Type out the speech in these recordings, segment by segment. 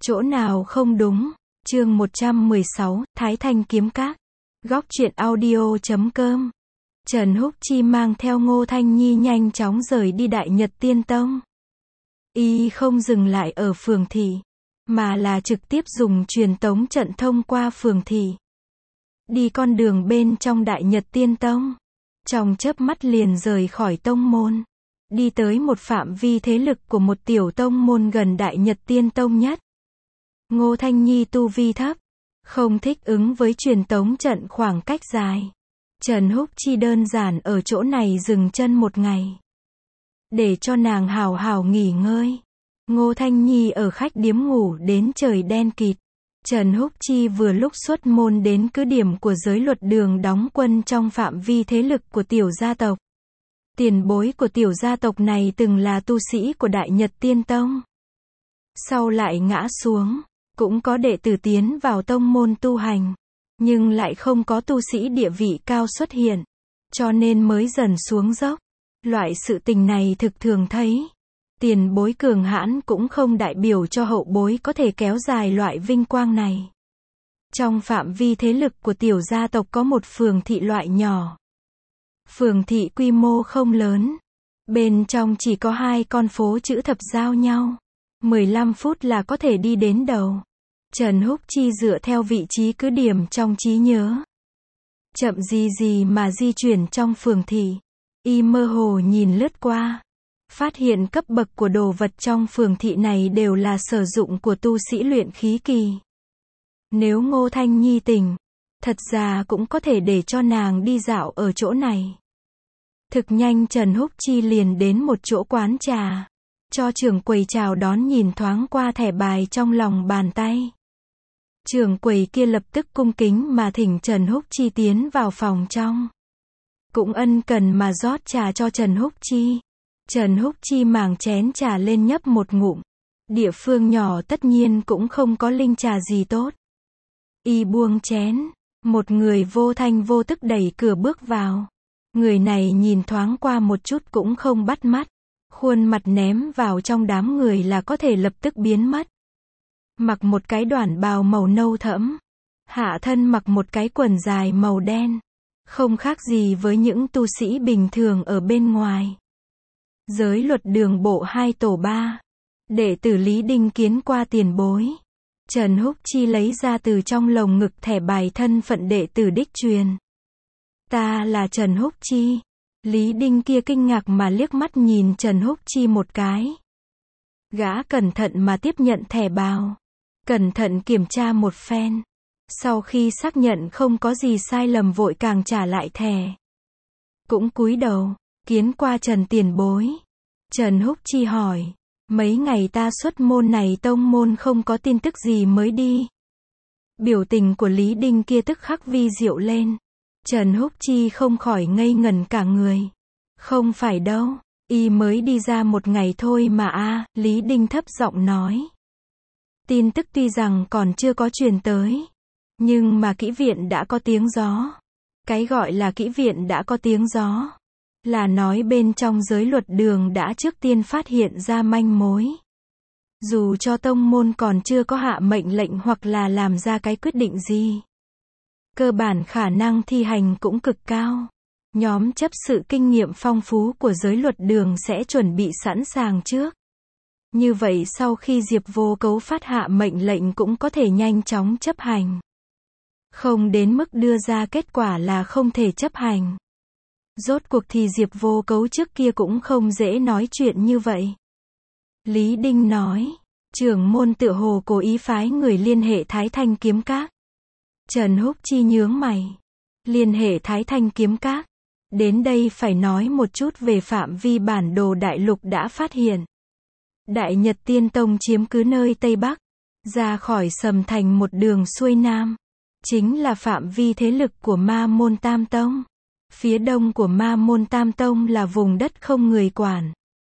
Chỗ nào không đúng? Chương 116, Thái Thanh Kiếm Các. Góc truyện audio.com. Trần Húc Chi mang theo Ngô Thanh Nhi nhanh chóng rời đi Đại Nhật Tiên Tông. Y không dừng lại ở phường thị, mà là trực tiếp dùng truyền tống trận thông qua phường thị. Đi con đường bên trong Đại Nhật Tiên Tông. Trong chớp mắt liền rời khỏi tông môn. Đi tới một phạm vi thế lực của một tiểu tông môn gần Đại Nhật Tiên Tông nhất. Ngô Thanh Nhi tu vi thấp, không thích ứng với truyền tống trận khoảng cách dài. Trần Húc Chi đơn giản ở chỗ này dừng chân một ngày, để cho nàng hào hào nghỉ ngơi. Ngô Thanh Nhi ở khách điếm ngủ đến trời đen kịt. Trần Húc Chi vừa lúc xuất môn đến cứ điểm của giới luật đường đóng quân trong phạm vi thế lực của tiểu gia tộc. Tiền bối của tiểu gia tộc này từng là tu sĩ của Đại Nhật Tiên Tông, sau lại ngã xuống. Cũng có đệ tử tiến vào tông môn tu hành, nhưng lại không có tu sĩ địa vị cao xuất hiện, cho nên mới dần xuống dốc. Loại sự tình này thực thường thấy. Tiền bối cường hãn cũng không đại biểu cho hậu bối có thể kéo dài loại vinh quang này. Trong phạm vi thế lực của tiểu gia tộc có một phường thị loại nhỏ. Phường thị quy mô không lớn, bên trong chỉ có 2 con phố chữ thập giao nhau. 15 phút là có thể đi đến đầu. Trần Húc Chi dựa theo vị trí cứ điểm trong trí nhớ, chậm gì mà di chuyển trong phường thị. Y mơ hồ nhìn lướt qua, phát hiện cấp bậc của đồ vật trong phường thị này đều là sử dụng của tu sĩ luyện khí kỳ. Nếu Ngô Thanh Nhi tỉnh, thật ra cũng có thể để cho nàng đi dạo ở chỗ này. Thực nhanh Trần Húc Chi liền đến một chỗ quán trà, cho trưởng quầy chào đón, nhìn thoáng qua thẻ bài trong lòng bàn tay. Trưởng quầy kia lập tức cung kính mà thỉnh Trần Húc Chi tiến vào phòng trong. Cũng ân cần mà rót trà cho Trần Húc Chi. Trần Húc Chi màng chén trà lên nhấp một ngụm. Địa phương nhỏ tất nhiên cũng không có linh trà gì tốt. Y buông chén, một người vô thanh vô tức đẩy cửa bước vào. Người này nhìn thoáng qua một chút cũng không bắt mắt. Khuôn mặt ném vào trong đám người là có thể lập tức biến mất. Mặc một cái đoản bào màu nâu thẫm, hạ thân mặc một cái quần dài màu đen, không khác gì với những tu sĩ bình thường ở bên ngoài. Giới luật đường bộ 2 tổ 3, đệ tử Lý Đinh kiến qua tiền bối. Trần Húc Chi lấy ra từ trong lồng ngực thẻ bài thân phận đệ tử đích truyền. Ta là Trần Húc Chi. Lý Đinh kia kinh ngạc mà liếc mắt nhìn Trần Húc Chi một cái. Gã cẩn thận mà tiếp nhận thẻ bào, cẩn thận kiểm tra một phen. Sau khi xác nhận không có gì sai lầm vội càng trả lại thẻ. Cũng cúi đầu, kiến qua Trần tiền bối. Trần Húc Chi hỏi, mấy ngày ta xuất môn này tông môn không có tin tức gì mới đi. Biểu tình của Lý Đinh kia tức khắc vi diệu lên. Trần Húc Chi không khỏi ngây ngẩn cả người. Không phải đâu, y mới đi ra một ngày thôi mà Lý Đinh thấp giọng nói. Tin tức tuy rằng còn chưa có truyền tới, nhưng mà kỹ viện đã có tiếng gió. Cái gọi là kỹ viện đã có tiếng gió, là nói bên trong giới luật đường đã trước tiên phát hiện ra manh mối. Dù cho tông môn còn chưa có hạ mệnh lệnh hoặc là làm ra cái quyết định gì, cơ bản khả năng thi hành cũng cực cao. Nhóm chấp sự kinh nghiệm phong phú của giới luật đường sẽ chuẩn bị sẵn sàng trước. Như vậy sau khi Diệp Vô Cấu phát hạ mệnh lệnh cũng có thể nhanh chóng chấp hành. Không đến mức đưa ra kết quả là không thể chấp hành. Rốt cuộc thì Diệp Vô Cấu trước kia cũng không dễ nói chuyện như vậy. Lý Đinh nói, trưởng môn tựa hồ cố ý phái người liên hệ Thái Thanh Kiếm Các. Trần Húc Chi nhướng mày. Liên hệ Thái Thanh Kiếm Các. Đến đây phải nói một chút về phạm vi bản đồ đại lục đã phát hiện. Đại Nhật Tiên Tông chiếm cứ nơi Tây Bắc, ra khỏi Sầm Thành một đường xuôi Nam, chính là phạm vi thế lực của Ma Môn Tam Tông. Phía đông của Ma Môn Tam Tông là vùng đất không người quản.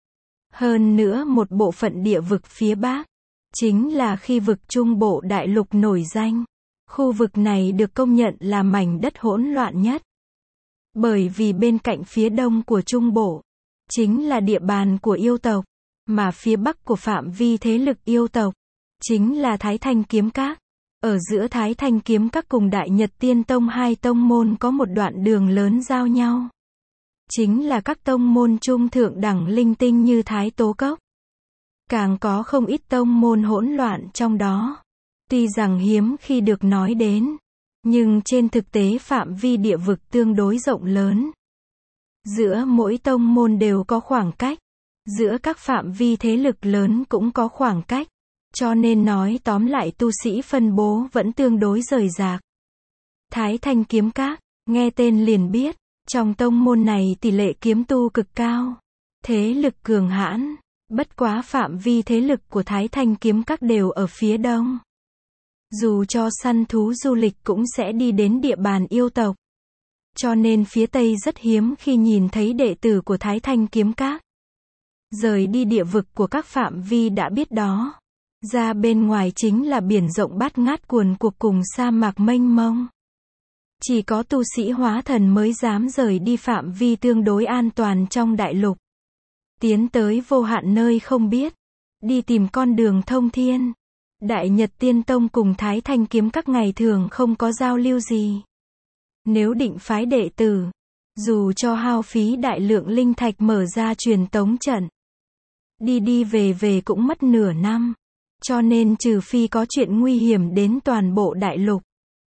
Hơn nữa một bộ phận địa vực phía Bắc, chính là khi vực Trung Bộ đại lục nổi danh. Khu vực này được công nhận là mảnh đất hỗn loạn nhất. Bởi vì bên cạnh phía đông của Trung Bộ, chính là địa bàn của yêu tộc, mà phía bắc của phạm vi thế lực yêu tộc, chính là Thái Thanh Kiếm Các. Ở giữa Thái Thanh Kiếm Các cùng Đại Nhật Tiên Tông hai tông môn có một đoạn đường lớn giao nhau. Chính là các tông môn trung thượng đẳng linh tinh như Thái Tố Cốc. Càng có không ít tông môn hỗn loạn trong đó. Tuy rằng hiếm khi được nói đến, nhưng trên thực tế phạm vi địa vực tương đối rộng lớn. Giữa mỗi tông môn đều có khoảng cách. Giữa các phạm vi thế lực lớn cũng có khoảng cách. Cho nên nói tóm lại tu sĩ phân bố vẫn tương đối rời rạc. Thái Thanh Kiếm Các, nghe tên liền biết, trong tông môn này tỷ lệ kiếm tu cực cao. Thế lực cường hãn, bất quá phạm vi thế lực của Thái Thanh Kiếm Các đều ở phía đông. Dù cho săn thú du lịch cũng sẽ đi đến địa bàn yêu tộc. Cho nên phía tây rất hiếm khi nhìn thấy đệ tử của Thái Thanh Kiếm Các. Rời đi địa vực của các phạm vi đã biết đó. Ra bên ngoài chính là biển rộng bát ngát cuồn cuộn cùng sa mạc mênh mông. Chỉ có tu sĩ hóa thần mới dám rời đi phạm vi tương đối an toàn trong đại lục. Tiến tới vô hạn nơi không biết. Đi tìm con đường thông thiên. Đại Nhật Tiên Tông cùng Thái Thanh Kiếm Các ngày thường không có giao lưu gì. Nếu định phái đệ tử, dù cho hao phí đại lượng linh thạch mở ra truyền tống trận, đi về cũng mất nửa năm. Cho nên trừ phi có chuyện nguy hiểm đến toàn bộ đại lục.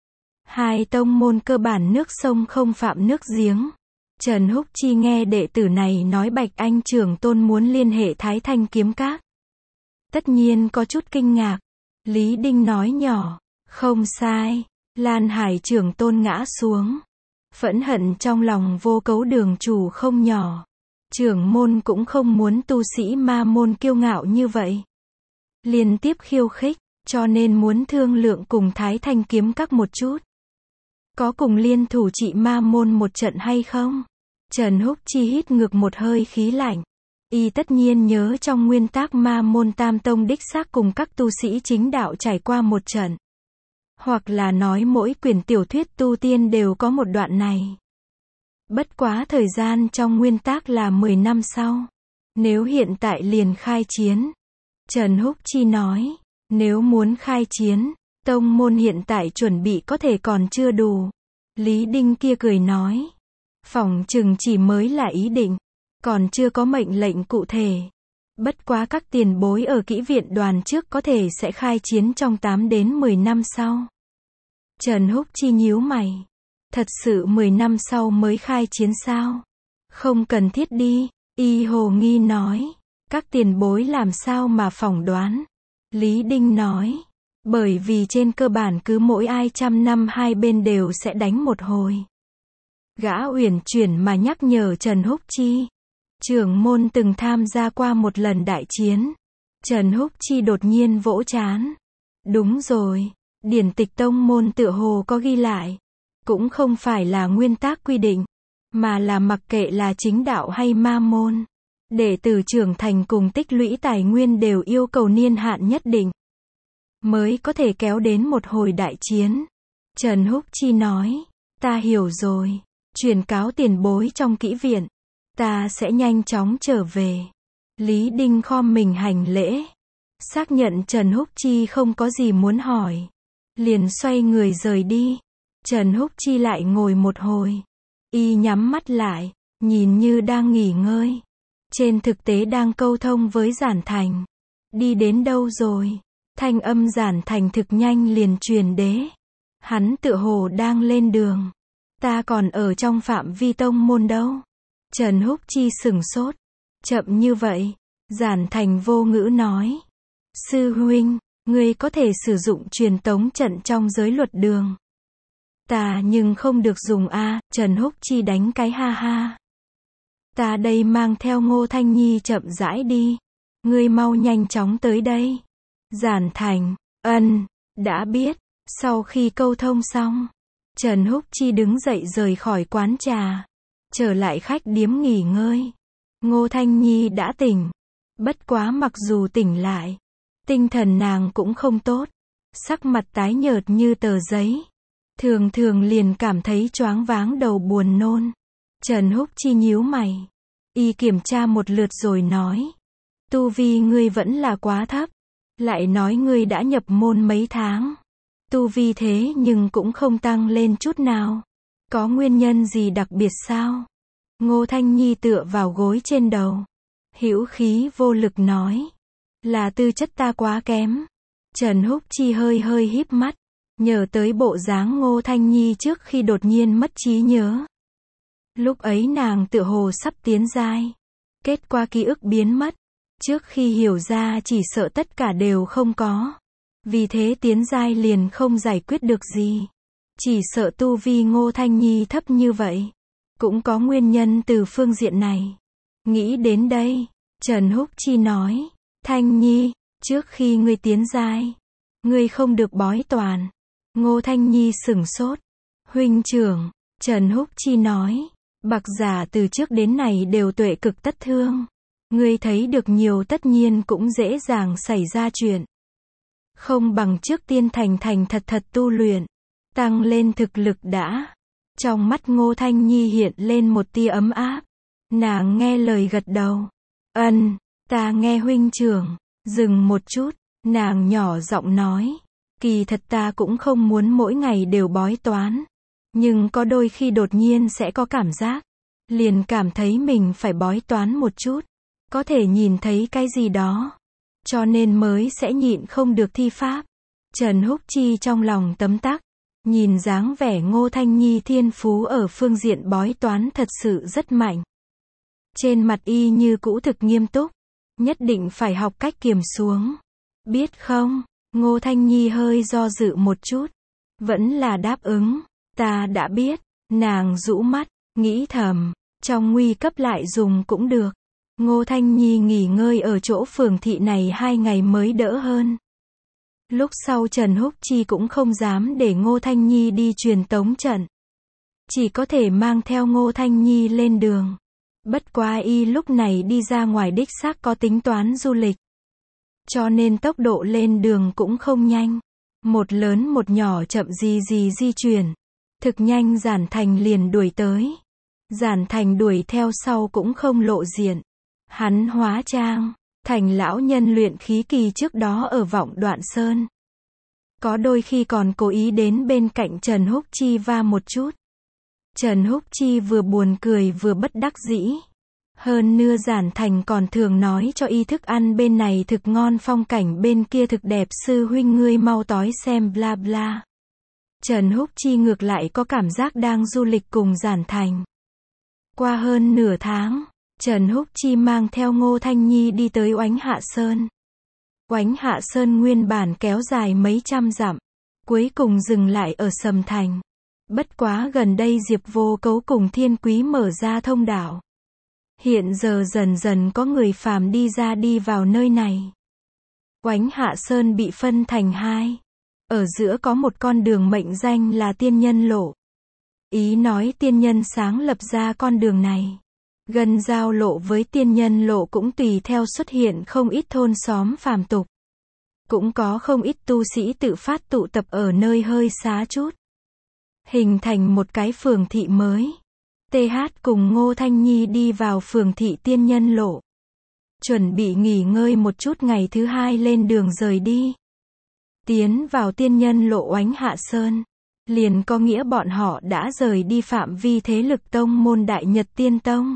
Hai tông môn cơ bản nước sông không phạm nước giếng. Trần Húc Chi nghe đệ tử này nói Bạch Anh trưởng tôn muốn liên hệ Thái Thanh Kiếm Các. Tất nhiên có chút kinh ngạc. Lý Đinh nói nhỏ, không sai. Lan Hải trưởng tôn ngã xuống. Phẫn hận trong lòng vô cấu đường chủ không nhỏ. Trưởng môn cũng không muốn tu sĩ ma môn kiêu ngạo như vậy. Liên tiếp khiêu khích, cho nên muốn thương lượng cùng Thái Thanh Kiếm Các một chút. Có cùng liên thủ trị ma môn một trận hay không? Trần Húc Chi hít ngược một hơi khí lạnh. Y tất nhiên nhớ trong nguyên tắc ma môn tam tông đích xác cùng các tu sĩ chính đạo trải qua một trận. Hoặc là nói mỗi quyển tiểu thuyết tu tiên đều có một đoạn này. Bất quá thời gian trong nguyên tắc là 10 năm sau. Nếu hiện tại liền khai chiến. Trần Húc Chi nói, nếu muốn khai chiến, tông môn hiện tại chuẩn bị có thể còn chưa đủ. Lý Đinh kia cười nói, phỏng chừng chỉ mới là ý định, còn chưa có mệnh lệnh cụ thể. Bất quá các tiền bối ở kỹ viện đoàn trước có thể sẽ khai chiến trong 8 đến 10 năm sau. Trần Húc Chi nhíu mày, thật sự 10 năm sau mới khai chiến sao? Không cần thiết đi, Y hồ nghi nói. Các tiền bối làm sao mà phỏng đoán? Lý Đinh nói, bởi vì trên cơ bản cứ mỗi ai 100 năm hai bên đều sẽ đánh một hồi. Gã uyển chuyển mà nhắc nhở Trần Húc Chi. Trưởng môn từng tham gia qua một lần đại chiến. Trần Húc Chi đột nhiên vỗ trán. Đúng rồi, điển tịch tông môn tựa hồ có ghi lại. Cũng không phải là nguyên tắc quy định, mà là mặc kệ là chính đạo hay ma môn. Đệ tử trưởng thành cùng tích lũy tài nguyên đều yêu cầu niên hạn nhất định. Mới có thể kéo đến một hồi đại chiến. Trần Húc Chi nói, ta hiểu rồi. Truyền cáo tiền bối trong kỹ viện. Ta sẽ nhanh chóng trở về. Lý Đinh khom mình hành lễ. Xác nhận Trần Húc Chi không có gì muốn hỏi. Liền xoay người rời đi. Trần Húc Chi lại ngồi một hồi. Y nhắm mắt lại, nhìn như đang nghỉ ngơi. Trên thực tế đang câu thông với Giản Thành. Đi đến đâu rồi? Thanh âm Giản Thành thực nhanh liền truyền đế. Hắn tựa hồ đang lên đường. Ta còn ở trong phạm vi tông môn đâu? Trần Húc Chi sửng sốt. Chậm như vậy. Giản Thành vô ngữ nói. Sư huynh, ngươi có thể sử dụng truyền tống trận trong giới luật đường. Ta nhưng không được dùng a. Trần Húc Chi đánh cái ha ha. Ta đây mang theo Ngô Thanh Nhi chậm rãi đi. Ngươi mau nhanh chóng tới đây. Giản Thành, đã biết. Sau khi câu thông xong, Trần Húc Chi đứng dậy rời khỏi quán trà. Trở lại khách điếm nghỉ ngơi. Ngô Thanh Nhi đã tỉnh. Bất quá mặc dù tỉnh lại, tinh thần nàng cũng không tốt. Sắc mặt tái nhợt như tờ giấy. Thường thường liền cảm thấy choáng váng đầu buồn nôn. Trần Húc Chi nhíu mày. Y kiểm tra một lượt rồi nói. Tu vi ngươi vẫn là quá thấp. Lại nói ngươi đã nhập môn mấy tháng. Tu vi thế nhưng cũng không tăng lên chút nào. Có nguyên nhân gì đặc biệt sao? Ngô Thanh Nhi tựa vào gối trên đầu. Hữu khí vô lực nói. Là tư chất ta quá kém. Trần Húc Chi hơi hơi híp mắt. Nhớ tới bộ dáng Ngô Thanh Nhi trước khi đột nhiên mất trí nhớ. Lúc ấy nàng tựa hồ sắp tiến giai. Kết quả ký ức biến mất. Trước khi hiểu ra chỉ sợ tất cả đều không có. Vì thế tiến giai liền không giải quyết được gì. Chỉ sợ tu vi Ngô Thanh Nhi thấp như vậy. Cũng có nguyên nhân từ phương diện này. Nghĩ đến đây, Trần Húc Chi nói. Thanh Nhi, trước khi ngươi tiến giai, ngươi không được bói toán. Ngô Thanh Nhi sửng sốt. Huynh trưởng, Trần Húc Chi nói. Bạc giả từ trước đến nay đều tuệ cực tất thương. Ngươi thấy được nhiều tất nhiên cũng dễ dàng xảy ra chuyện. Không bằng trước tiên thành thật thật tu luyện. Tăng lên thực lực đã. Trong mắt Ngô Thanh Nhi hiện lên một tia ấm áp. Nàng nghe lời gật đầu. Ta nghe huynh trưởng. Dừng một chút, nàng nhỏ giọng nói. Kỳ thật ta cũng không muốn mỗi ngày đều bói toán. Nhưng có đôi khi đột nhiên sẽ có cảm giác. Liền cảm thấy mình phải bói toán một chút. Có thể nhìn thấy cái gì đó. Cho nên mới sẽ nhịn không được thi pháp. Trần Húc Chi trong lòng tấm tắc. Nhìn dáng vẻ Ngô Thanh Nhi thiên phú ở phương diện bói toán thật sự rất mạnh. Trên mặt y như cũ thực nghiêm túc. Nhất định phải học cách kiềm xuống. Biết không? Ngô Thanh Nhi hơi do dự một chút. Vẫn là đáp ứng. Ta đã biết. Nàng rũ mắt, nghĩ thầm. Trong nguy cấp lại dùng cũng được. Ngô Thanh Nhi nghỉ ngơi ở chỗ phường thị này 2 ngày mới đỡ hơn. Lúc sau Trần Húc Chi cũng không dám để Ngô Thanh Nhi đi truyền tống trận. Chỉ có thể mang theo Ngô Thanh Nhi lên đường. Bất quá y lúc này đi ra ngoài đích xác có tính toán du lịch. Cho nên tốc độ lên đường cũng không nhanh. Một lớn một nhỏ chậm gì di chuyển. Thực nhanh Giản Thành liền đuổi tới. Giản Thành đuổi theo sau cũng không lộ diện. Hắn hóa trang, thành lão nhân luyện khí kỳ trước đó ở Vọng Đoạn Sơn. Có đôi khi còn cố ý đến bên cạnh Trần Húc Chi va một chút. Trần Húc Chi vừa buồn cười vừa bất đắc dĩ. Hơn nữa Giản Thành còn thường nói cho y thức ăn bên này thực ngon, phong cảnh bên kia thực đẹp, sư huynh ngươi mau tói xem bla bla. Trần Húc Chi ngược lại có cảm giác đang du lịch cùng Giản Thành. Qua hơn nửa tháng, Trần Húc Chi mang theo Ngô Thanh Nhi đi tới Oánh Hạ Sơn. Oánh Hạ Sơn nguyên bản kéo dài mấy trăm dặm, cuối cùng dừng lại ở Sầm Thành. Bất quá gần đây Diệp Vô Cấu cùng Thiên Quý mở ra thông đạo. Hiện giờ dần dần có người phàm đi vào nơi này. Oánh Hạ Sơn bị phân thành 2. Ở giữa có một con đường mệnh danh là Tiên Nhân Lộ. Ý nói tiên nhân sáng lập ra con đường này. Gần giao lộ với Tiên Nhân Lộ cũng tùy theo xuất hiện không ít thôn xóm phàm tục. Cũng có không ít tu sĩ tự phát tụ tập ở nơi hơi xá chút. Hình thành một cái phường thị mới. TH cùng Ngô Thanh Nhi đi vào phường thị Tiên Nhân Lộ. Chuẩn bị nghỉ ngơi một chút, ngày thứ 2 lên đường rời đi. Tiến vào Tiên Nhân Lộ Oánh Hạ Sơn. Liền có nghĩa bọn họ đã rời đi phạm vi thế lực tông môn Đại Nhật Tiên Tông.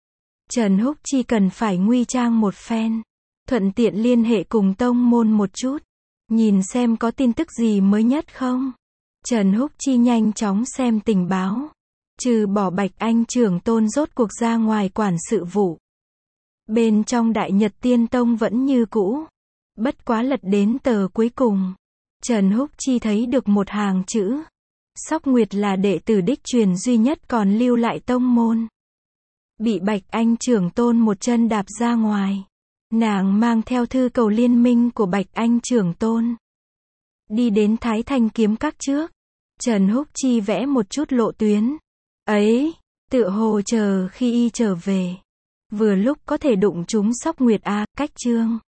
Trần Húc Chi cần phải nguy trang một phen. Thuận tiện liên hệ cùng tông môn một chút. Nhìn xem có tin tức gì mới nhất không. Trần Húc Chi nhanh chóng xem tình báo. Trừ bỏ Bạch Anh trưởng tôn rốt cuộc ra ngoài quản sự vụ. Bên trong Đại Nhật Tiên Tông vẫn như cũ. Bất quá lật đến tờ cuối cùng. Trần Húc Chi thấy được một hàng chữ. Sóc Nguyệt là đệ tử đích truyền duy nhất còn lưu lại tông môn. Bị Bạch Anh trưởng tôn một chân đạp ra ngoài. Nàng mang theo thư cầu liên minh của Bạch Anh trưởng tôn. Đi đến Thái Thanh kiếm các trước. Trần Húc Chi vẽ một chút lộ tuyến. Ấy, tựa hồ chờ khi y trở về. Vừa lúc có thể đụng trúng Sóc Nguyệt cách chương.